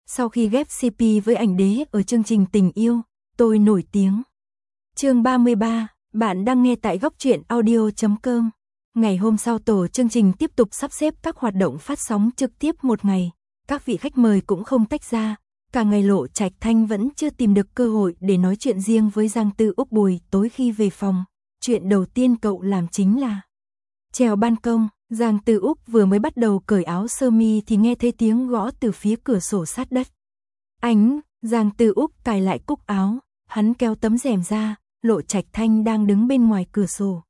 Sau khi ghép CP với ảnh đế ở chương trình Tình yêu, tôi nổi tiếng. Chương 33, bạn đang nghe tại góc truyện audio.com. Ngày hôm sau tổ chương trình tiếp tục sắp xếp các hoạt động phát sóng trực tiếp một ngày. Các vị khách mời cũng không tách ra. Cả ngày Lộ Trạch Thanh vẫn chưa tìm được cơ hội để nói chuyện riêng với Giang Tư Úc. Buổi tối khi về phòng, chuyện đầu tiên cậu làm chính là trèo ban công. Giang Tư Úc vừa mới bắt đầu cởi áo sơ mi thì nghe thấy tiếng gõ từ phía cửa sổ sát đất. Giang Tư Úc cài lại cúc áo, hắn kéo tấm rèm ra, Lộ Trạch Thanh đang đứng bên ngoài cửa sổ.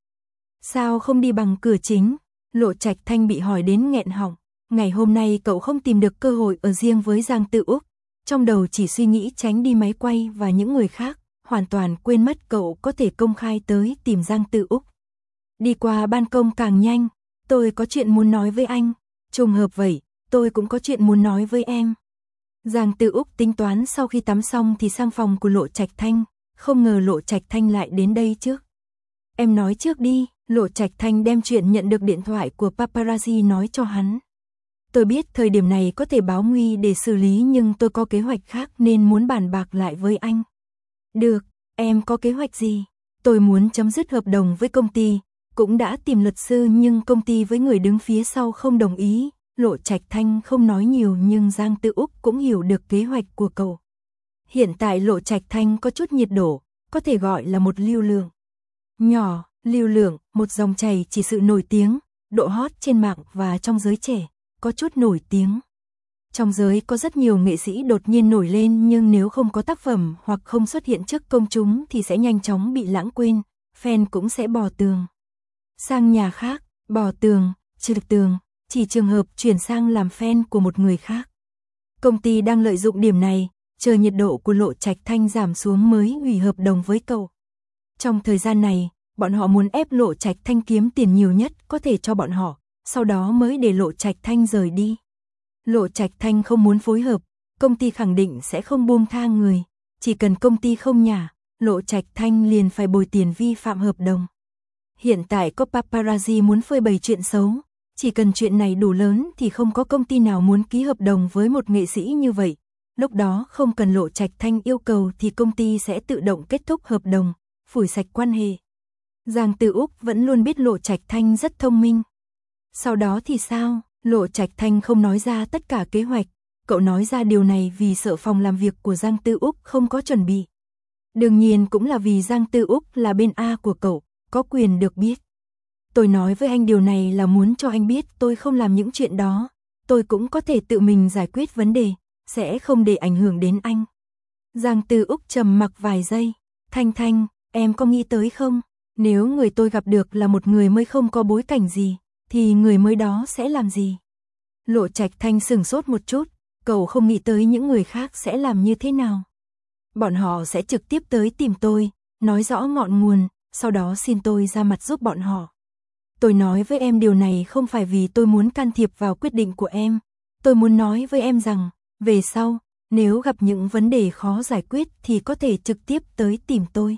Sao không đi bằng cửa chính? Lộ Trạch Thanh bị hỏi đến nghẹn họng. Ngày hôm nay cậu không tìm được cơ hội ở riêng với Giang Tư Úc, trong đầu chỉ suy nghĩ tránh đi máy quay và những người khác, hoàn toàn quên mất cậu có thể công khai tới tìm Giang Tư Úc. Đi qua ban công càng nhanh, tôi có chuyện muốn nói với anh. Trùng hợp vậy, tôi cũng có chuyện muốn nói với em. Giang Tư Úc tính toán sau khi tắm xong thì sang phòng của Lộ Trạch Thanh, không ngờ Lộ Trạch Thanh lại đến đây trước. Em nói trước đi. Lộ Trạch Thanh đem chuyện nhận được điện thoại của paparazzi nói cho hắn. Tôi biết thời điểm này có thể báo nguy để xử lý nhưng tôi có kế hoạch khác nên muốn bàn bạc lại với anh. Được, em có kế hoạch gì? Tôi muốn chấm dứt hợp đồng với công ty, cũng đã tìm luật sư nhưng công ty với người đứng phía sau không đồng ý. Lộ Trạch Thanh không nói nhiều nhưng Giang Tư Úc cũng hiểu được kế hoạch của cậu. Hiện tại Lộ Trạch Thanh có chút nhiệt độ, có thể gọi là một lưu lượng nhỏ. Lưu lượng, một dòng chảy chỉ sự nổi tiếng, độ hot trên mạng và trong giới trẻ, có chút nổi tiếng. Trong giới có rất nhiều nghệ sĩ đột nhiên nổi lên nhưng nếu không có tác phẩm hoặc không xuất hiện trước công chúng thì sẽ nhanh chóng bị lãng quên, fan cũng sẽ bỏ tường sang nhà khác, bỏ tường, trừ tường, chỉ trường hợp chuyển sang làm fan của một người khác. Công ty đang lợi dụng điểm này, chờ nhiệt độ của Lộ Trạch Thanh giảm xuống mới hủy hợp đồng với cậu. Trong thời gian này, bọn họ muốn ép Lộ Trạch Thanh kiếm tiền nhiều nhất có thể cho bọn họ, sau đó mới để Lộ Trạch Thanh rời đi. Lộ Trạch Thanh không muốn phối hợp, công ty khẳng định sẽ không buông tha người, chỉ cần công ty không nhả, Lộ Trạch Thanh liền phải bồi tiền vi phạm hợp đồng. Hiện tại có paparazzi muốn phơi bày chuyện xấu, chỉ cần chuyện này đủ lớn thì không có công ty nào muốn ký hợp đồng với một nghệ sĩ như vậy. Lúc đó không cần Lộ Trạch Thanh yêu cầu thì công ty sẽ tự động kết thúc hợp đồng, phủi sạch quan hệ. Giang Tư Úc vẫn luôn biết Lộ Trạch Thanh rất thông minh. Sau đó thì sao? Lộ Trạch Thanh không nói ra tất cả kế hoạch, cậu nói ra điều này vì sợ phòng làm việc của Giang Tư Úc không có chuẩn bị. Đương nhiên cũng là vì Giang Tư Úc là bên A của cậu, có quyền được biết. Tôi nói với anh điều này là muốn cho anh biết tôi không làm những chuyện đó, tôi cũng có thể tự mình giải quyết vấn đề, sẽ không để ảnh hưởng đến anh. Giang Tư Úc trầm mặc vài giây. Thanh, em có nghĩ tới không? Nếu người tôi gặp được là một người mới không có bối cảnh gì, thì người mới đó sẽ làm gì? Lộ Trạch Thanh sửng sốt một chút, cậu không nghĩ tới những người khác sẽ làm như thế nào. Bọn họ sẽ trực tiếp tới tìm tôi, nói rõ ngọn nguồn, sau đó xin tôi ra mặt giúp bọn họ. Tôi nói với em điều này không phải vì tôi muốn can thiệp vào quyết định của em. Tôi muốn nói với em rằng, về sau, nếu gặp những vấn đề khó giải quyết thì có thể trực tiếp tới tìm tôi.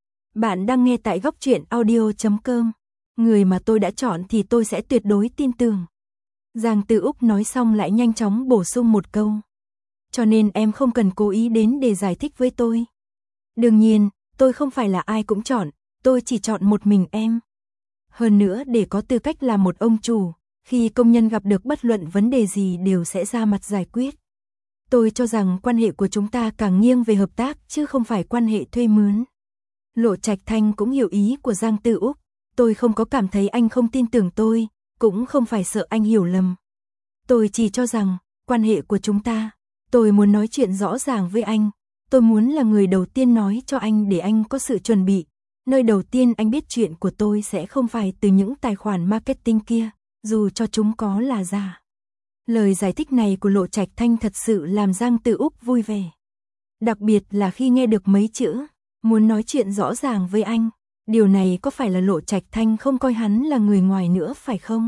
Bạn đang nghe tại góc truyện audio.com. Người mà tôi đã chọn thì tôi sẽ tuyệt đối tin tưởng. Giang Tư Úc nói xong lại nhanh chóng bổ sung một câu. Cho nên em không cần cố ý đến để giải thích với tôi. Đương nhiên, tôi không phải là ai cũng chọn, tôi chỉ chọn một mình em. Hơn nữa để có tư cách làm một ông chủ, khi công nhân gặp được bất luận vấn đề gì đều sẽ ra mặt giải quyết. Tôi cho rằng quan hệ của chúng ta càng nghiêng về hợp tác chứ không phải quan hệ thuê mướn. Lộ Trạch Thanh cũng hiểu ý của Giang Tư Úc, tôi không có cảm thấy anh không tin tưởng tôi, cũng không phải sợ anh hiểu lầm. Tôi chỉ cho rằng, quan hệ của chúng ta, tôi muốn nói chuyện rõ ràng với anh, tôi muốn là người đầu tiên nói cho anh để anh có sự chuẩn bị. Nơi đầu tiên anh biết chuyện của tôi sẽ không phải từ những tài khoản marketing kia, dù cho chúng có là giả. Lời giải thích này của Lộ Trạch Thanh thật sự làm Giang Tư Úc vui vẻ. Đặc biệt là khi nghe được mấy chữ, muốn nói chuyện rõ ràng với anh. Điều này có phải là Lộ Trạch Thanh không coi hắn là người ngoài nữa phải không?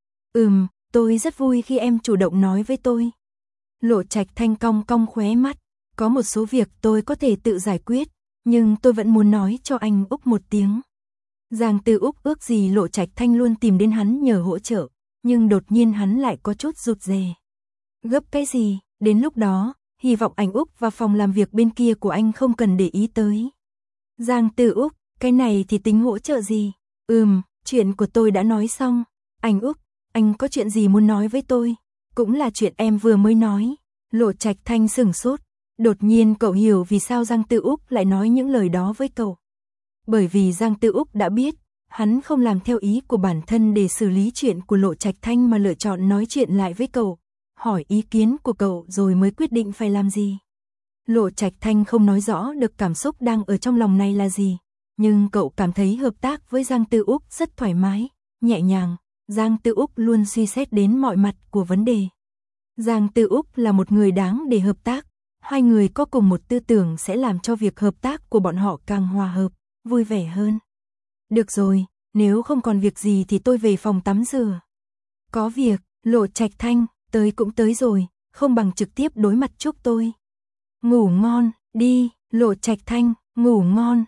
Tôi rất vui khi em chủ động nói với tôi. Lộ Trạch Thanh cong cong khóe mắt. Có một số việc tôi có thể tự giải quyết, nhưng tôi vẫn muốn nói cho anh Úc một tiếng. Giang Tư Úc ước gì Lộ Trạch Thanh luôn tìm đến hắn nhờ hỗ trợ, nhưng đột nhiên hắn lại có chút rụt rè. Gấp cái gì? Đến lúc đó, hy vọng anh Úc và phòng làm việc bên kia của anh không cần để ý tới. Giang Tư Úc, cái này thì tính hỗ trợ gì? Chuyện của tôi đã nói xong. Anh Úc, anh có chuyện gì muốn nói với tôi? Cũng là chuyện em vừa mới nói. Lộ Trạch Thanh sửng sốt. Đột nhiên cậu hiểu vì sao Giang Tư Úc lại nói những lời đó với cậu. Bởi vì Giang Tư Úc đã biết, hắn không làm theo ý của bản thân để xử lý chuyện của Lộ Trạch Thanh mà lựa chọn nói chuyện lại với cậu, hỏi ý kiến của cậu rồi mới quyết định phải làm gì. Lộ Trạch Thanh không nói rõ được cảm xúc đang ở trong lòng này là gì, nhưng cậu cảm thấy hợp tác với Giang Tư Úc rất thoải mái, nhẹ nhàng. Giang Tư Úc luôn suy xét đến mọi mặt của vấn đề. Giang Tư Úc là một người đáng để hợp tác, hai người có cùng một tư tưởng sẽ làm cho việc hợp tác của bọn họ càng hòa hợp, vui vẻ hơn. Được rồi, nếu không còn việc gì thì tôi về phòng tắm rửa. Có việc, Lộ Trạch Thanh, tới cũng tới rồi, không bằng trực tiếp đối mặt chúc tôi. Ngủ ngon, đi, Lộ Trạch Thanh, ngủ ngon,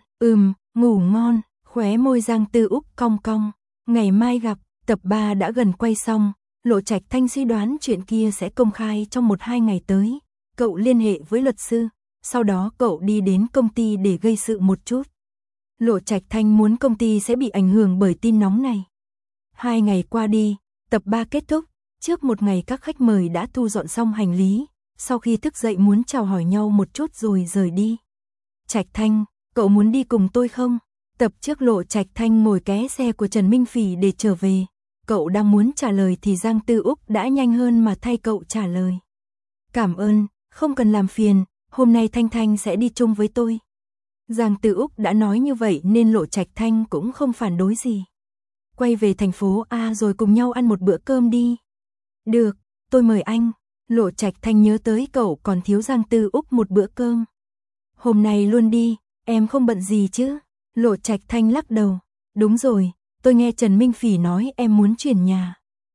ngủ ngon, khóe môi Giang Tư Úc cong cong. Ngày mai gặp, tập 3 đã gần quay xong, Lộ Trạch Thanh suy đoán chuyện kia sẽ công khai trong 1-2 ngày tới. Cậu liên hệ với luật sư, sau đó cậu đi đến công ty để gây sự một chút. Lộ Trạch Thanh muốn công ty sẽ bị ảnh hưởng bởi tin nóng này. 2 ngày qua đi, tập 3 kết thúc, trước một ngày các khách mời đã thu dọn xong hành lý, sau khi thức dậy muốn chào hỏi nhau một chút rồi rời đi. Trạch Thanh, cậu muốn đi cùng tôi không? Tập trước Lộ Trạch Thanh ngồi ké xe của Trần Minh Phỉ để trở về. Cậu đang muốn trả lời thì Giang Tư Úc đã nhanh hơn mà thay cậu trả lời. Cảm ơn, không cần làm phiền, hôm nay Thanh Thanh sẽ đi chung với tôi. Giang Tư Úc đã nói như vậy nên Lộ Trạch Thanh cũng không phản đối gì. Quay về thành phố A rồi cùng nhau ăn một bữa cơm đi. Được, tôi mời anh. Lộ Trạch Thanh nhớ tới cậu còn thiếu Giang Tư Úc một bữa cơm. Hôm nay luôn đi, em không bận gì chứ? Lộ Trạch Thanh lắc đầu. Đúng rồi, tôi nghe Trần Minh Phỉ nói em muốn chuyển nhà.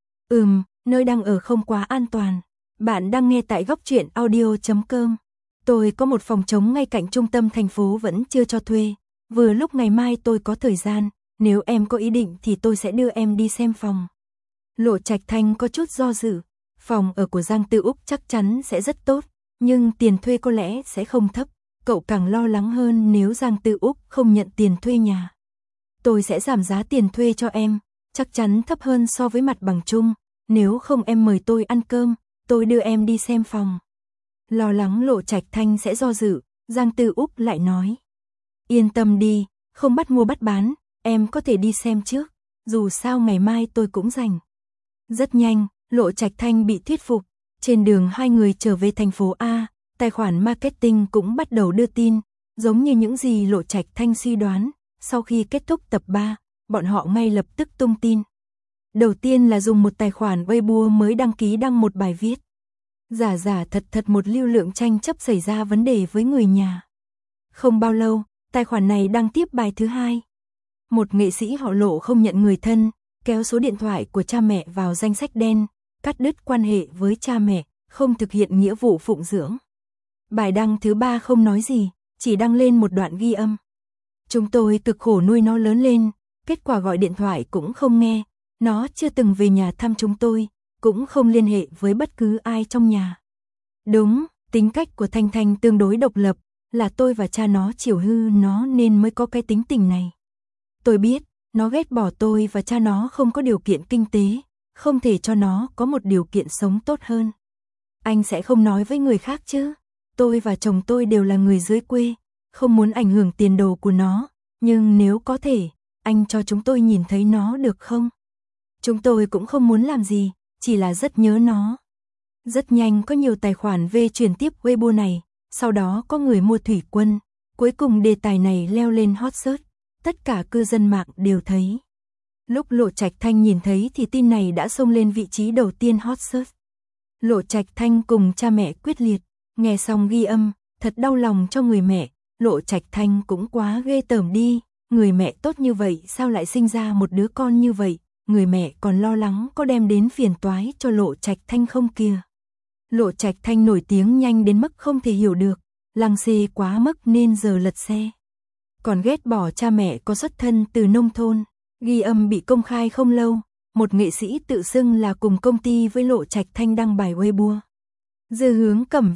Nơi đang ở không quá an toàn. Bạn đang nghe tại góc truyện audio.com. Tôi có một phòng trống ngay cạnh trung tâm thành phố vẫn chưa cho thuê. Vừa lúc ngày mai tôi có thời gian, nếu em có ý định thì tôi sẽ đưa em đi xem phòng. Lộ Trạch Thanh có chút do dự. Phòng ở của Giang Tư Úc chắc chắn sẽ rất tốt, nhưng tiền thuê có lẽ sẽ không thấp. Cậu càng lo lắng hơn nếu Giang Tư Úc không nhận tiền thuê nhà. Tôi sẽ giảm giá tiền thuê cho em, chắc chắn thấp hơn so với mặt bằng chung. Nếu không em mời tôi ăn cơm, tôi đưa em đi xem phòng. Lo lắng Lộ Trạch Thanh sẽ do dự, Giang Tư Úc lại nói. Yên tâm đi, không bắt mua bắt bán, em có thể đi xem trước, dù sao ngày mai tôi cũng rảnh. Rất nhanh, Lộ Trạch Thanh bị thuyết phục, trên đường hai người trở về thành phố A, tài khoản marketing cũng bắt đầu đưa tin, giống như những gì Lộ Trạch Thanh suy đoán, sau khi kết thúc tập 3, bọn họ ngay lập tức tung tin. Đầu tiên là dùng một tài khoản Weibo mới đăng ký đăng một bài viết. Giả giả thật thật một lưu lượng tranh chấp xảy ra vấn đề với người nhà. Không bao lâu, tài khoản này đăng tiếp bài thứ hai. Một nghệ sĩ họ Lộ không nhận người thân, kéo số điện thoại của cha mẹ vào danh sách đen, cắt đứt quan hệ với cha mẹ, không thực hiện nghĩa vụ phụng dưỡng. Bài đăng thứ 3 không nói gì, chỉ đăng lên một đoạn ghi âm. Chúng tôi cực khổ nuôi nó lớn lên, kết quả gọi điện thoại cũng không nghe, nó chưa từng về nhà thăm chúng tôi, cũng không liên hệ với bất cứ ai trong nhà. Đúng, tính cách của Thanh Thanh tương đối độc lập, là tôi và cha nó chiều hư nó nên mới có cái tính tình này. Tôi biết, nó ghét bỏ tôi và cha nó không có điều kiện kinh tế, không thể cho nó có một điều kiện sống tốt hơn. Anh sẽ không nói với người khác chứ? Tôi và chồng tôi đều là người dưới quê, không muốn ảnh hưởng tiền đồ của nó, nhưng nếu có thể, anh cho chúng tôi nhìn thấy nó được không? Chúng tôi cũng không muốn làm gì, chỉ là rất nhớ nó. Rất nhanh có nhiều tài khoản về chuyển tiếp Weibo này, sau đó có người mua thủy quân, cuối cùng đề tài này leo lên hot search, tất cả cư dân mạng đều thấy. Lúc Lộ Trạch Thanh nhìn thấy thì tin này đã xông lên vị trí đầu tiên hot search. Lộ Trạch Thanh cùng cha mẹ quyết liệt, nghe xong ghi âm, thật đau lòng cho người mẹ, Lộ Trạch Thanh cũng quá ghê tởm đi, người mẹ tốt như vậy sao lại sinh ra một đứa con như vậy, người mẹ còn lo lắng có đem đến phiền toái cho Lộ Trạch Thanh không kìa. Lộ Trạch Thanh nổi tiếng nhanh đến mức không thể hiểu được, lăng xê quá mức nên giờ lật xe. Còn ghét bỏ cha mẹ có xuất thân từ nông thôn, ghi âm bị công khai không lâu, một nghệ sĩ tự xưng là cùng công ty với Lộ Trạch Thanh đăng bài Weibo. Dư Hướng Cẩm V,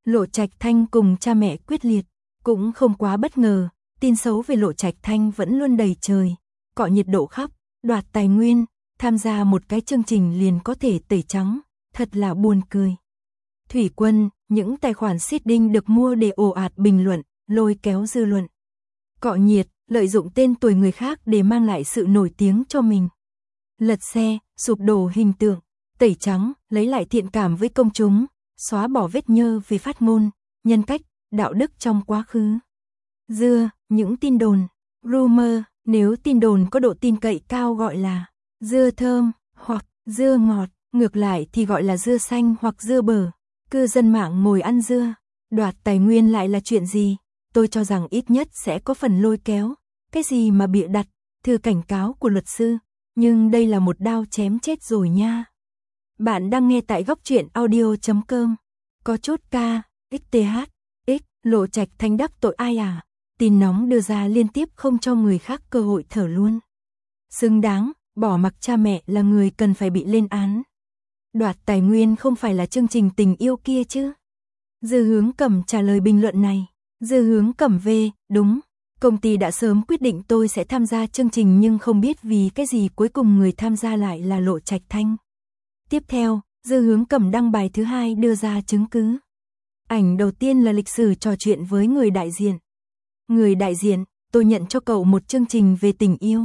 Lộ Trạch Thanh cùng cha mẹ quyết liệt, cũng không quá bất ngờ, tin xấu về Lộ Trạch Thanh vẫn luôn đầy trời, cọ nhiệt độ khắp, đoạt tài nguyên, tham gia một cái chương trình liền có thể tẩy trắng, thật là buồn cười. Thủy Quân, những tài khoản seeding được mua để ồ ạt bình luận, lôi kéo dư luận. Cọ nhiệt, lợi dụng tên tuổi người khác để mang lại sự nổi tiếng cho mình. Lật xe, sụp đổ hình tượng, tẩy trắng, lấy lại thiện cảm với công chúng, xóa bỏ vết nhơ về phát ngôn, nhân cách, đạo đức trong quá khứ. Dưa, những tin đồn, rumor, nếu tin đồn có độ tin cậy cao gọi là dưa thơm hoặc dưa ngọt, ngược lại thì gọi là dưa xanh hoặc dưa bở. Cư dân mạng ngồi ăn dưa, đoạt tài nguyên lại là chuyện gì? Tôi cho rằng ít nhất sẽ có phần lôi kéo, cái gì mà bịa đặt, thư cảnh cáo của luật sư, nhưng đây là một đao chém chết rồi nha. Bạn đang nghe tại góc truyện audio.com. Có chút ca, xth, Lộ Trạch Thanh đắc tội ai à? Tin nóng đưa ra liên tiếp không cho người khác cơ hội thở luôn. Xứng đáng, bỏ mặc cha mẹ là người cần phải bị lên án. Đoạt tài nguyên không phải là chương trình tình yêu kia chứ? Dư Hướng Cẩm trả lời bình luận này. Dư Hướng Cẩm về, đúng. Công ty đã sớm quyết định tôi sẽ tham gia chương trình nhưng không biết vì cái gì cuối cùng người tham gia lại là Lộ Trạch Thanh. Tiếp theo, Dư Hướng Cẩm đăng bài thứ hai đưa ra chứng cứ. Ảnh đầu tiên là lịch sử trò chuyện với người đại diện. Người đại diện, tôi nhận cho cậu một chương trình về tình yêu.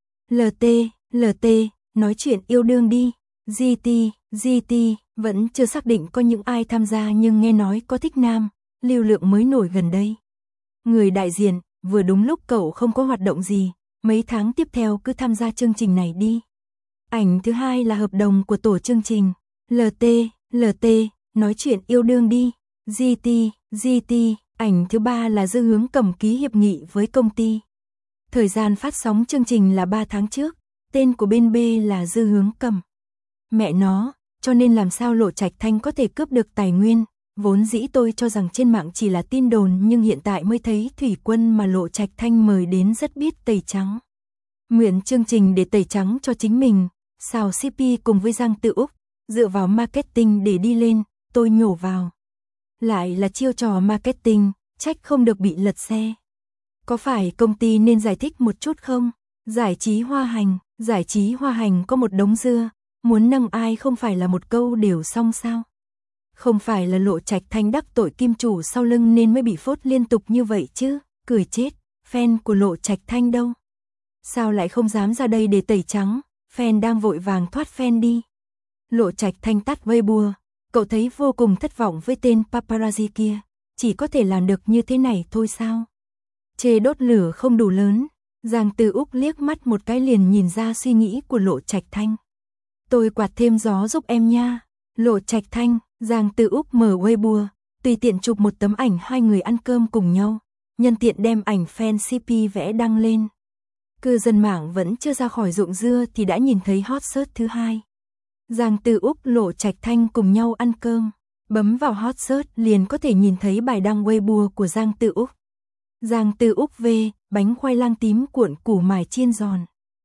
LT, nói chuyện yêu đương đi. GT, vẫn chưa xác định có những ai tham gia nhưng nghe nói có thích nam, lưu lượng mới nổi gần đây. Người đại diện, vừa đúng lúc cậu không có hoạt động gì, mấy tháng tiếp theo cứ tham gia chương trình này đi. Ảnh thứ hai là hợp đồng của tổ chương trình. LT, nói chuyện yêu đương đi. GT, ảnh thứ ba là Dư Hướng Cẩm ký hiệp nghị với công ty. Thời gian phát sóng chương trình là 3 tháng trước, tên của bên B là Dư Hướng Cẩm. Mẹ nó, cho nên làm sao Lộ Trạch Thanh có thể cướp được tài nguyên, vốn dĩ tôi cho rằng trên mạng chỉ là tin đồn nhưng hiện tại mới thấy Thủy Quân mà Lộ Trạch Thanh mời đến rất biết tẩy trắng. Nguyện chương trình để tẩy trắng cho chính mình, xào CP cùng với Giang Tự Úc, dựa vào marketing để đi lên, tôi nhổ vào. Lại là chiêu trò marketing, trách không được bị lật xe. Có phải công ty nên giải thích một chút không? Giải trí Hoa Hành có một đống dưa, muốn nâng ai không phải là một câu đều xong sao? Không phải là Lộ Trạch Thanh đắc tội kim chủ sau lưng nên mới bị phốt liên tục như vậy chứ, cười chết, fan của Lộ Trạch Thanh đâu? Sao lại không dám ra đây để tẩy trắng, fan đang vội vàng thoát fan đi. Lộ Trạch Thanh tắt Weibo, cậu thấy vô cùng thất vọng với tên paparazzi kia, chỉ có thể làm được như thế này thôi sao? Chê đốt lửa không đủ lớn, Giang Tự Úc liếc mắt một cái liền nhìn ra suy nghĩ của Lộ Trạch Thanh. Tôi quạt thêm gió giúp em nha. Lộ Trạch Thanh, Giang Tự Úc mở Weibo, tùy tiện chụp một tấm ảnh hai người ăn cơm cùng nhau, nhân tiện đem ảnh fan CP vẽ đăng lên. Cư dân mạng vẫn chưa ra khỏi ruộng dưa thì đã nhìn thấy hot search thứ hai. Giang Tự Úc Lộ Trạch Thanh cùng nhau ăn cơm, bấm vào hot search liền có thể nhìn thấy bài đăng Weibo của Giang Tự Úc. Giang Tự Úc về, bánh khoai lang tím cuộn củ mài chiên giòn.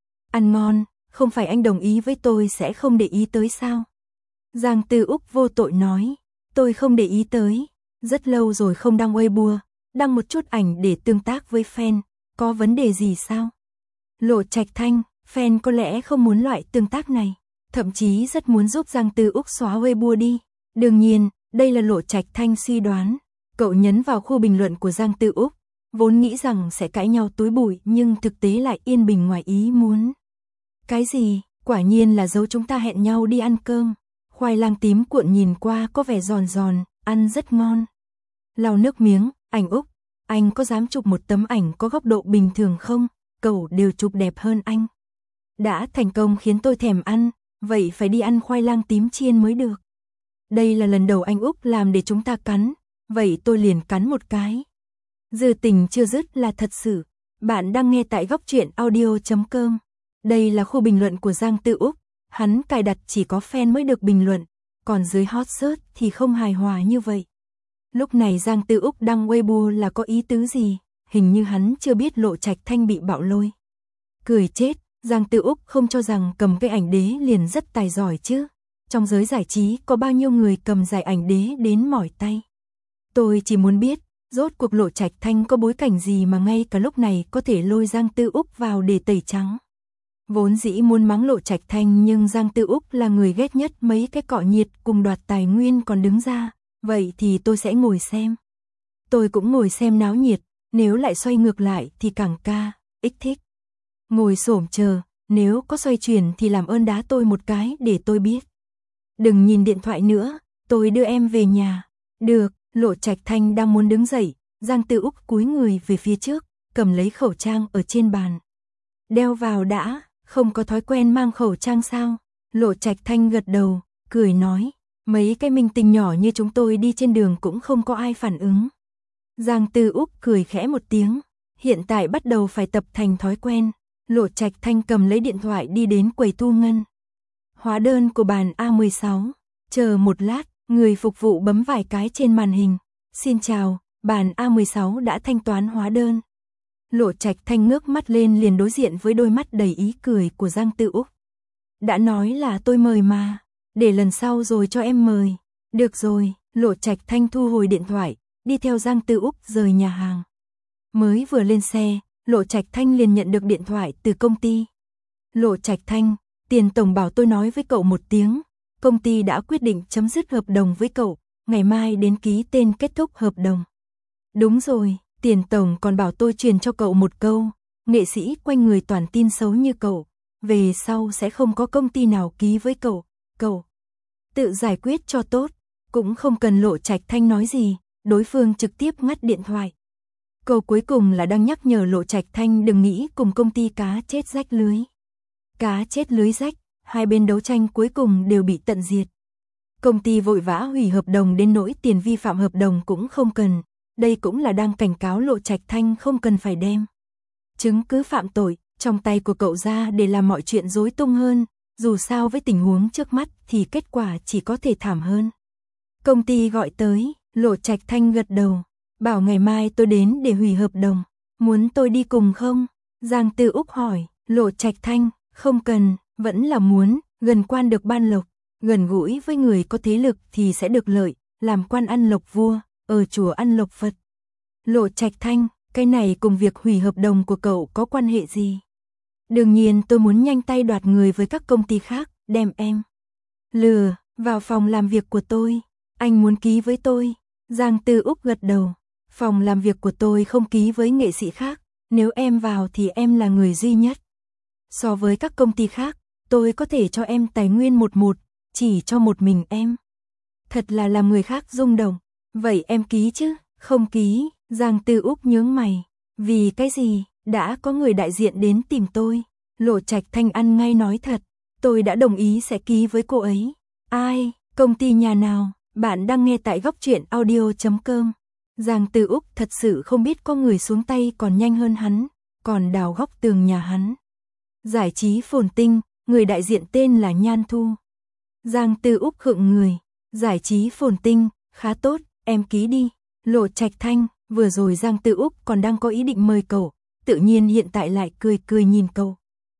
Ăn ngon, không phải anh đồng ý với tôi sẽ không để ý tới sao? Giang Tự Úc vô tội nói, tôi không để ý tới, rất lâu rồi không đăng Weibo, đăng một chút ảnh để tương tác với fan, có vấn đề gì sao? Lộ Trạch Thanh, fan có lẽ không muốn loại tương tác này, thậm chí rất muốn giúp Giang Tự Úc xóa Weibo đi. Đương nhiên, đây là Lộ Trạch Thanh suy đoán. Cậu nhấn vào khu bình luận của Giang Tự Úc, vốn nghĩ rằng sẽ cãi nhau túi bụi nhưng thực tế lại yên bình ngoài ý muốn. Cái gì? Quả nhiên là dấu chúng ta hẹn nhau đi ăn cơm. Khoai lang tím cuộn nhìn qua có vẻ giòn giòn, ăn rất ngon. Lau nước miếng, anh Úc, anh có dám chụp một tấm ảnh có góc độ bình thường không? Cậu đều chụp đẹp hơn anh. Đã thành công khiến tôi thèm ăn, vậy phải đi ăn khoai lang tím chiên mới được. Đây là lần đầu anh Úc làm để chúng ta cắn, vậy tôi liền cắn một cái. Dư tình chưa dứt là thật sự. Bạn đang nghe tại góc truyện audio.com. Đây là khu bình luận của Giang Tự Úc. Hắn cài đặt chỉ có fan mới được bình luận, còn dưới hot search thì không hài hòa như vậy. Lúc này Giang Tự Úc đăng Weibo là có ý tứ gì? Hình như hắn chưa biết Lộ Trạch Thanh bị bạo lôi. Cười chết, Giang Tự Úc không cho rằng cầm cái ảnh đế liền rất tài giỏi chứ. Trong giới giải trí có bao nhiêu người cầm giải ảnh đế đến mỏi tay. Tôi chỉ muốn biết, rốt cuộc Lộ Trạch Thanh có bối cảnh gì mà ngay cả lúc này có thể lôi Giang Tư Úc vào để tẩy trắng. Vốn dĩ muốn mắng Lộ Trạch Thanh nhưng Giang Tư Úc là người ghét nhất mấy cái cọ nhiệt cùng đoạt tài nguyên còn đứng ra, vậy thì tôi sẽ ngồi xem. Tôi cũng ngồi xem náo nhiệt, nếu lại xoay ngược lại thì càng ích thích. Ngồi xổm chờ, nếu có xoay chuyển thì làm ơn đá tôi một cái để tôi biết. Đừng nhìn điện thoại nữa, tôi đưa em về nhà. Được, Lộ Trạch Thanh đang muốn đứng dậy, Giang Tư Úc cúi người về phía trước, cầm lấy khẩu trang ở trên bàn. Đeo vào đã, không có thói quen mang khẩu trang sao? Lộ Trạch Thanh gật đầu, cười nói, mấy cái minh tinh nhỏ như chúng tôi đi trên đường cũng không có ai phản ứng. Giang Tư Úc cười khẽ một tiếng, hiện tại bắt đầu phải tập thành thói quen. Lộ Trạch Thanh cầm lấy điện thoại đi đến quầy thu ngân. Hóa đơn của bàn A16, chờ một lát, người phục vụ bấm vài cái trên màn hình. Xin chào, bàn A16 đã thanh toán hóa đơn. Lộ Trạch Thanh ngước mắt lên liền đối diện với đôi mắt đầy ý cười của Giang Tư Úc. Đã nói là tôi mời mà, để lần sau rồi cho em mời. Được rồi, Lộ Trạch Thanh thu hồi điện thoại, đi theo Giang Tư Úc rời nhà hàng. Mới vừa lên xe, Lộ Trạch Thanh liền nhận được điện thoại từ công ty. Lộ Trạch Thanh, Tiền tổng bảo tôi nói với cậu một tiếng, công ty đã quyết định chấm dứt hợp đồng với cậu, ngày mai đến ký tên kết thúc hợp đồng. Đúng rồi, Tiền tổng còn bảo tôi truyền cho cậu một câu, nghệ sĩ quanh người toàn tin xấu như cậu, về sau sẽ không có công ty nào ký với cậu, cậu tự giải quyết cho tốt, cũng không cần Lộ Trạch Thanh nói gì, đối phương trực tiếp ngắt điện thoại. Câu cuối cùng là đang nhắc nhở Lộ Trạch Thanh đừng nghĩ cùng công ty cá chết rách lưới. Cá chết lưới rách, hai bên đấu tranh cuối cùng đều bị tận diệt. Công ty vội vã hủy hợp đồng đến nỗi tiền vi phạm hợp đồng cũng không cần, đây cũng là đang cảnh cáo Lộ Trạch Thanh không cần phải đem chứng cứ phạm tội trong tay của cậu ra để làm mọi chuyện rối tung hơn, dù sao với tình huống trước mắt thì kết quả chỉ có thể thảm hơn. Công ty gọi tới, Lộ Trạch Thanh gật đầu, bảo ngày mai tôi đến để hủy hợp đồng, muốn tôi đi cùng không? Giang Tư Úc hỏi, Lộ Trạch Thanh, không cần, vẫn là muốn, gần quan được ban lộc, gần gũi với người có thế lực thì sẽ được lợi, làm quan ăn lộc vua, ở chùa ăn lộc Phật. Lộ Trạch Thanh, cái này cùng việc hủy hợp đồng của cậu có quan hệ gì? Đương nhiên tôi muốn nhanh tay đoạt người với các công ty khác, đem em lừa vào phòng làm việc của tôi. Anh muốn ký với tôi? Giang Tư Úc gật đầu. Phòng làm việc của tôi không ký với nghệ sĩ khác, nếu em vào thì em là người duy nhất. So với các công ty khác, tôi có thể cho em tài nguyên một, chỉ cho một mình em. Thật là làm người khác rung động. Vậy em ký chứ? Không ký. Giang Tư Úc nhướng mày. Vì cái gì? Đã có người đại diện đến tìm tôi. Lộ Trạch Thanh ăn ngay nói thật. Tôi đã đồng ý sẽ ký với cô ấy. Ai? Công ty nhà nào? Bạn đang nghe tại Góc Truyện Audio.com. Giang Tư Úc thật sự không biết có người xuống tay còn nhanh hơn hắn, còn đào góc tường nhà hắn. Giải trí Phồn Tinh, người đại diện tên là Nhan Thu. Giang Tư Úc khựng người. Giải trí Phồn Tinh, khá tốt, em ký đi. Lộ Trạch Thanh, vừa rồi Giang Tư Úc còn đang có ý định mời cậu, tự nhiên hiện tại lại cười nhìn cậu.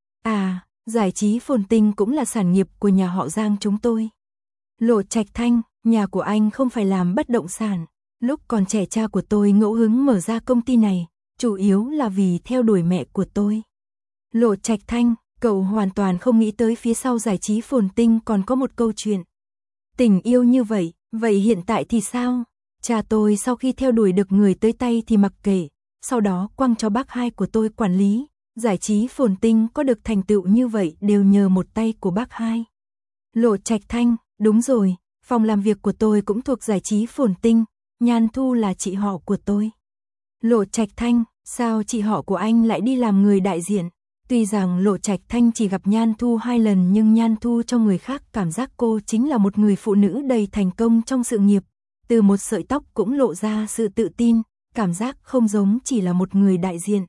À, giải trí Phồn Tinh cũng là sản nghiệp của nhà họ Giang chúng tôi. Lộ Trạch Thanh, nhà của anh không phải làm bất động sản. Lúc còn trẻ cha của tôi ngẫu hứng mở ra công ty này, chủ yếu là vì theo đuổi mẹ của tôi. Lộ Trạch Thanh, cậu hoàn toàn không nghĩ tới phía sau giải trí Phồn Tinh còn có một câu chuyện tình yêu như vậy, vậy hiện tại thì sao? Cha tôi sau khi theo đuổi được người tới tay thì mặc kệ, sau đó quăng cho bác hai của tôi quản lý, giải trí Phồn Tinh có được thành tựu như vậy đều nhờ một tay của bác hai. Lộ Trạch Thanh, đúng rồi, phòng làm việc của tôi cũng thuộc giải trí Phồn Tinh, Nhan Thu là chị họ của tôi. Lộ Trạch Thanh, sao chị họ của anh lại đi làm người đại diện? Tuy rằng Lộ Trạch Thanh chỉ gặp Nhan Thu 2 lần nhưng Nhan Thu cho người khác cảm giác cô chính là một người phụ nữ đầy thành công trong sự nghiệp. Từ một sợi tóc cũng lộ ra sự tự tin, cảm giác không giống chỉ là một người đại diện.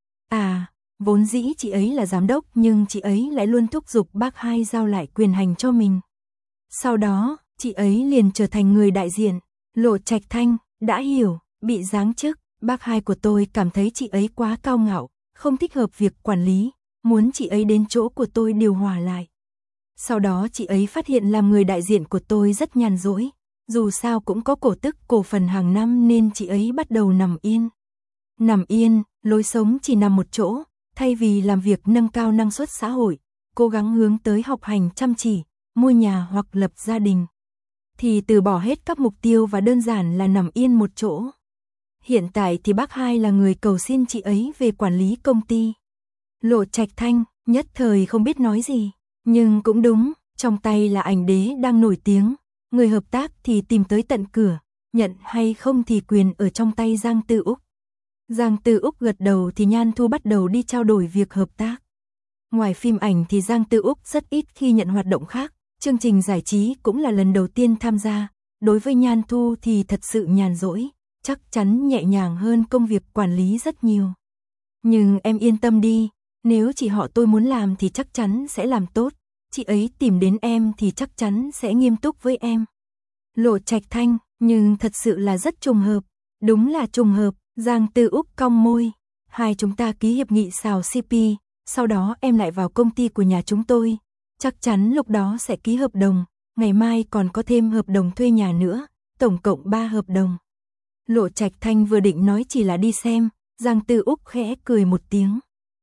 À, vốn dĩ chị ấy là giám đốc nhưng chị ấy lại luôn thúc giục bác hai giao lại quyền hành cho mình. Sau đó, chị ấy liền trở thành người đại diện. Lộ Trạch Thanh, đã hiểu, bị giáng chức, bác hai của tôi cảm thấy chị ấy quá cao ngạo, không thích hợp việc quản lý, muốn chị ấy đến chỗ của tôi điều hòa lại. Sau đó chị ấy phát hiện làm người đại diện của tôi rất nhàn rỗi, dù sao cũng có cổ tức cổ phần hàng năm nên chị ấy bắt đầu nằm yên. Nằm yên, lối sống chỉ nằm một chỗ, thay vì làm việc nâng cao năng suất xã hội, cố gắng hướng tới học hành chăm chỉ, mua nhà hoặc lập gia đình, thì từ bỏ hết các mục tiêu và đơn giản là nằm yên một chỗ. Hiện tại thì bác hai là người cầu xin chị ấy về quản lý công ty. Lộ Trạch Thanh nhất thời không biết nói gì, nhưng cũng đúng, trong tay là ảnh đế đang nổi tiếng, người hợp tác thì tìm tới tận cửa, nhận hay không thì quyền ở trong tay Giang Tư Úc. Giang Tư Úc gật đầu thì Nhan Thu bắt đầu đi trao đổi việc hợp tác. Ngoài phim ảnh thì Giang Tư Úc rất ít khi nhận hoạt động khác, chương trình giải trí cũng là lần đầu tiên tham gia, đối với Nhan Thu thì thật sự nhàn rỗi, chắc chắn nhẹ nhàng hơn công việc quản lý rất nhiều. Nhưng em yên tâm đi, nếu chị họ tôi muốn làm thì chắc chắn sẽ làm tốt, chị ấy tìm đến em thì chắc chắn sẽ nghiêm túc với em. Lộ Trạch Thanh, nhưng thật sự là rất trùng hợp, đúng là trùng hợp. Giang Tư Úc cong môi, hai chúng ta ký hiệp nghị xào CP, sau đó em lại vào công ty của nhà chúng tôi, chắc chắn lúc đó sẽ ký hợp đồng, ngày mai còn có thêm hợp đồng thuê nhà nữa, tổng cộng 3 hợp đồng. Lộ Trạch Thanh vừa định nói chỉ là đi xem, Giang Tư Úc khẽ cười một tiếng.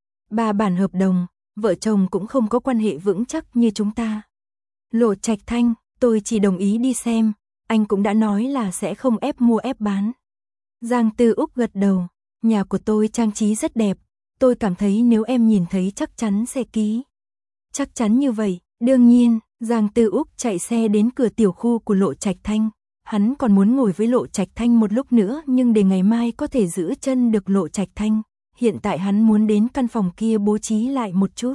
3 bản hợp đồng, vợ chồng cũng không có quan hệ vững chắc như chúng ta. Lộ Trạch Thanh, tôi chỉ đồng ý đi xem, anh cũng đã nói là sẽ không ép mua ép bán. Giang Tư Úc gật đầu, nhà của tôi trang trí rất đẹp, tôi cảm thấy nếu em nhìn thấy chắc chắn sẽ ký. Chắc chắn như vậy, đương nhiên, Giang Tư Úc chạy xe đến cửa tiểu khu của Lộ Trạch Thanh, hắn còn muốn ngồi với Lộ Trạch Thanh một lúc nữa nhưng để ngày mai có thể giữ chân được Lộ Trạch Thanh, hiện tại hắn muốn đến căn phòng kia bố trí lại một chút.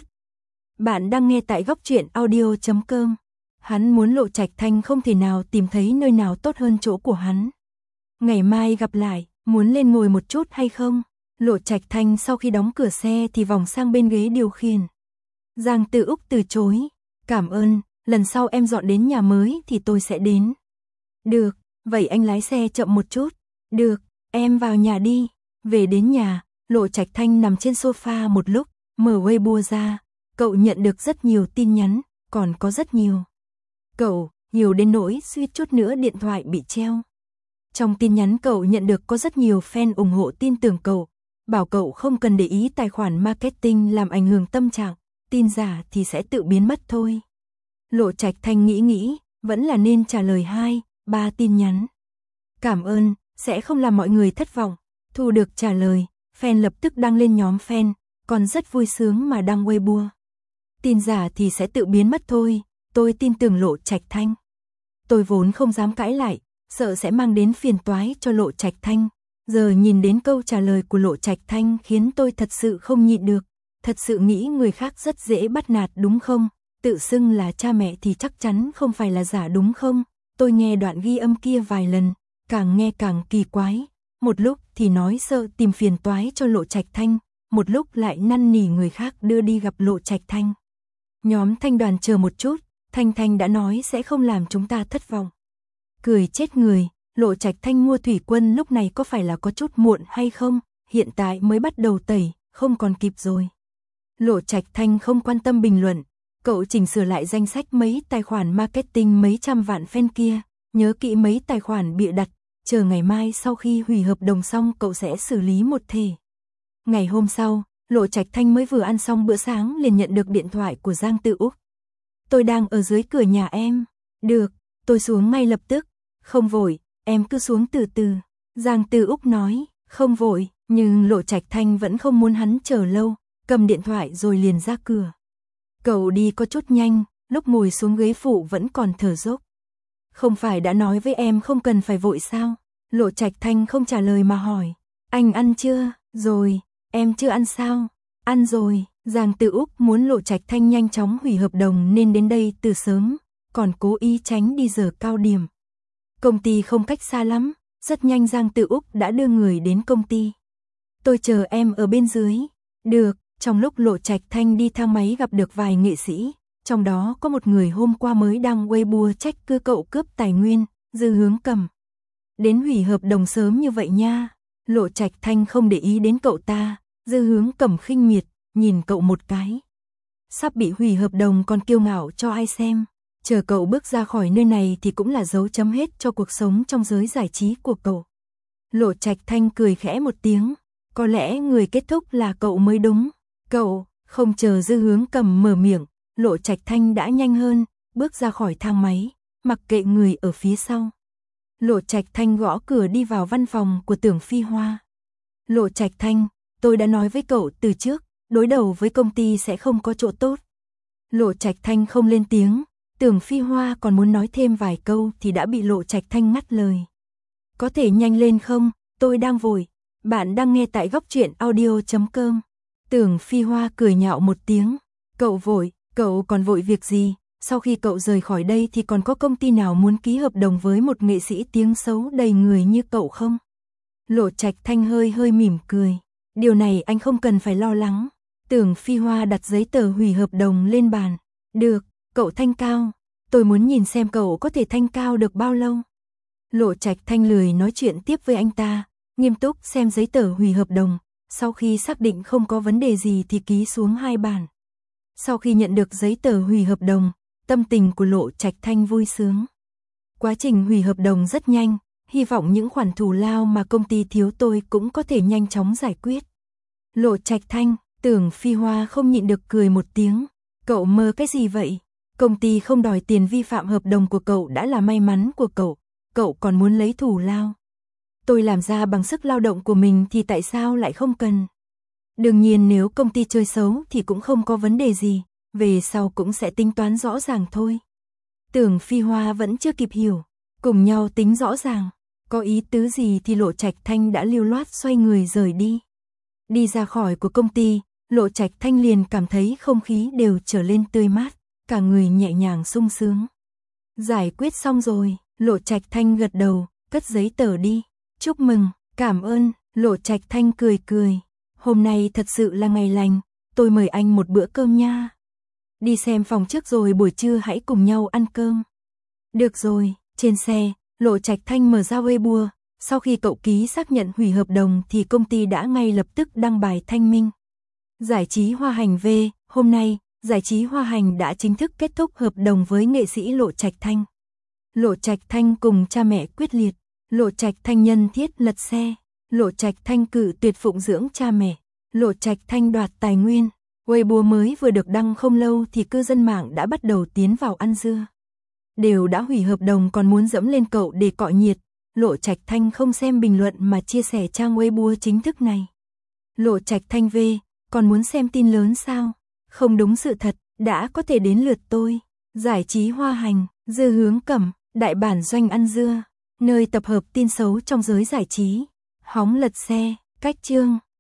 Bạn đang nghe tại góc truyện audio.com, hắn muốn Lộ Trạch Thanh không thể nào tìm thấy nơi nào tốt hơn chỗ của hắn. Ngày mai gặp lại, muốn lên ngồi một chút hay không? Lộ Trạch Thanh sau khi đóng cửa xe thì vòng sang bên ghế điều khiển. Giang Tư Úc từ chối, cảm ơn, lần sau em dọn đến nhà mới thì tôi sẽ đến. Được, vậy anh lái xe chậm một chút. Được, em vào nhà đi. Về đến nhà, Lộ Trạch Thanh nằm trên sofa một lúc, mở Weibo ra, cậu nhận được rất nhiều tin nhắn, còn có rất nhiều. Cậu, nhiều đến nỗi suýt chút nữa điện thoại bị treo. Trong tin nhắn cậu nhận được có rất nhiều fan ủng hộ tin tưởng cậu, bảo cậu không cần để ý tài khoản marketing làm ảnh hưởng tâm trạng, tin giả thì sẽ tự biến mất thôi. Lộ Trạch Thanh nghĩ, vẫn là nên trả lời 2-3 tin nhắn. Cảm ơn, sẽ không làm mọi người thất vọng. Thu được trả lời, fan lập tức đăng lên nhóm fan, còn rất vui sướng mà đăng Weibo. Tin giả thì sẽ tự biến mất thôi, tôi tin tưởng Lộ Trạch Thanh. Tôi vốn không dám cãi lại, sợ sẽ mang đến phiền toái cho Lộ Trạch Thanh. Giờ nhìn đến câu trả lời của Lộ Trạch Thanh khiến tôi thật sự không nhịn được. Thật sự nghĩ người khác rất dễ bắt nạt đúng không? Tự xưng là cha mẹ thì chắc chắn không phải là giả đúng không? Tôi nghe đoạn ghi âm kia vài lần, càng nghe càng kỳ quái. Một lúc thì nói sợ tìm phiền toái cho Lộ Trạch Thanh, một lúc lại năn nỉ người khác đưa đi gặp Lộ Trạch Thanh. Nhóm Thanh Đoàn chờ một chút, Thanh đã nói sẽ không làm chúng ta thất vọng. Cười chết người, Lộ Trạch Thanh mua thủy quân lúc này có phải là có chút muộn hay không? Hiện tại mới bắt đầu tẩy, không còn kịp rồi. Lộ Trạch Thanh không quan tâm bình luận, cậu chỉnh sửa lại danh sách mấy tài khoản marketing mấy trăm vạn fan kia, nhớ kỹ mấy tài khoản bịa đặt, chờ ngày mai sau khi hủy hợp đồng xong cậu sẽ xử lý một thể. Ngày hôm sau, Lộ Trạch Thanh mới vừa ăn xong bữa sáng liền nhận được điện thoại của Giang Tư Úc. Tôi đang ở dưới cửa nhà em. Được, tôi xuống ngay lập tức. Không vội, em cứ xuống từ từ. Giang Tư Úc nói, không vội, nhưng Lộ Trạch Thanh vẫn không muốn hắn chờ lâu, cầm điện thoại rồi liền ra cửa. Cậu đi có chút nhanh, lúc ngồi xuống ghế phụ vẫn còn thở dốc. Không phải đã nói với em không cần phải vội sao? Lộ Trạch Thanh không trả lời mà hỏi, anh ăn chưa? Rồi, em chưa ăn sao? Ăn rồi. Giang Tư Úc muốn Lộ Trạch Thanh nhanh chóng hủy hợp đồng nên đến đây từ sớm, còn cố ý tránh đi giờ cao điểm. Công ty không cách xa lắm, rất nhanh Giang Tư Úc đã đưa người đến công ty. Tôi chờ em ở bên dưới. Được, trong lúc Lộ Trạch Thanh đi thang máy gặp được vài nghệ sĩ, trong đó có một người hôm qua mới đăng Weibo trách cứ cậu cướp tài nguyên, Dư Hướng Cầm. Đến hủy hợp đồng sớm như vậy nha. Lộ Trạch Thanh không để ý đến cậu ta, Dư Hướng Cầm khinh miệt, nhìn cậu một cái. Sắp bị hủy hợp đồng còn kiêu ngạo cho ai xem. Chờ cậu bước ra khỏi nơi này thì cũng là dấu chấm hết cho cuộc sống trong giới giải trí của cậu. Lộ Trạch Thanh cười khẽ một tiếng, có lẽ người kết thúc là cậu mới đúng. Cậu, không chờ Dư Hướng Cầm mở miệng, Lộ Trạch Thanh đã nhanh hơn, bước ra khỏi thang máy, mặc kệ người ở phía sau. Lộ Trạch Thanh gõ cửa đi vào văn phòng của Tưởng Phi Hoa. Lộ Trạch Thanh, tôi đã nói với cậu từ trước, đối đầu với công ty sẽ không có chỗ tốt. Lộ Trạch Thanh không lên tiếng, Tưởng Phi Hoa còn muốn nói thêm vài câu thì đã bị Lộ Trạch Thanh ngắt lời. Có thể nhanh lên không, tôi đang vội. Bạn đang nghe tại góc truyện audio.com. Tưởng Phi Hoa cười nhạo một tiếng. Cậu vội, cậu còn vội việc gì? Sau khi cậu rời khỏi đây thì còn có công ty nào muốn ký hợp đồng với một nghệ sĩ tiếng xấu đầy người như cậu không? Lộ Trạch Thanh hơi mỉm cười. Điều này anh không cần phải lo lắng. Tưởng Phi Hoa đặt giấy tờ hủy hợp đồng lên bàn. Được, cậu thanh cao. Tôi muốn nhìn xem cậu có thể thanh cao được bao lâu. Lộ Trạch Thanh lười nói chuyện tiếp với anh ta, nghiêm túc xem giấy tờ hủy hợp đồng. Sau khi xác định không có vấn đề gì thì ký xuống 2 bản. Sau khi nhận được giấy tờ hủy hợp đồng, tâm tình của Lộ Trạch Thanh vui sướng. Quá trình hủy hợp đồng rất nhanh, hy vọng những khoản thù lao mà công ty thiếu tôi cũng có thể nhanh chóng giải quyết. Lộ Trạch Thanh, Tưởng Phi Hoa không nhịn được cười một tiếng. Cậu mơ cái gì vậy? Công ty không đòi tiền vi phạm hợp đồng của cậu đã là may mắn của cậu. Cậu còn muốn lấy thù lao. Tôi làm ra bằng sức lao động của mình thì tại sao lại không cần? Đương nhiên nếu công ty chơi xấu thì cũng không có vấn đề gì, về sau cũng sẽ tính toán rõ ràng thôi. Tưởng Phi Hoa vẫn chưa kịp hiểu, cùng nhau tính rõ ràng, có ý tứ gì thì Lộ Trạch Thanh đã lưu loát xoay người rời đi. Đi ra khỏi của công ty, Lộ Trạch Thanh liền cảm thấy không khí đều trở lên tươi mát, cả người nhẹ nhàng sung sướng. Giải quyết xong rồi, Lộ Trạch Thanh gật đầu, cất giấy tờ đi. Chúc mừng, cảm ơn, Lộ Trạch Thanh cười cười. Hôm nay thật sự là ngày lành, tôi mời anh một bữa cơm nha. Đi xem phòng trước rồi buổi trưa hãy cùng nhau ăn cơm. Được rồi, trên xe, Lộ Trạch Thanh mở ra Weibo. Sau khi cậu ký xác nhận hủy hợp đồng thì công ty đã ngay lập tức đăng bài thanh minh. Giải trí Hoa Hành V, hôm nay, Giải trí Hoa Hành đã chính thức kết thúc hợp đồng với nghệ sĩ Lộ Trạch Thanh. Lộ Trạch Thanh cùng cha mẹ quyết liệt, Lộ Trạch Thanh nhân thiết lật xe, Lộ Trạch Thanh cự tuyệt phụng dưỡng cha mẹ, Lộ Trạch Thanh đoạt tài nguyên. Weibo mới vừa được đăng không lâu thì cư dân mạng đã bắt đầu tiến vào ăn dưa. Đều đã hủy hợp đồng còn muốn dẫm lên cậu để cọ nhiệt. Lộ Trạch Thanh không xem bình luận mà chia sẻ trang Weibo chính thức này. Lộ Trạch Thanh V, còn muốn xem tin lớn sao? Không đúng sự thật, đã có thể đến lượt tôi. Giải trí Hoa Hành, Dư Hướng Cẩm, đại bản doanh ăn dưa, nơi tập hợp tin xấu trong giới giải trí. Hóng lật xe, cách chương.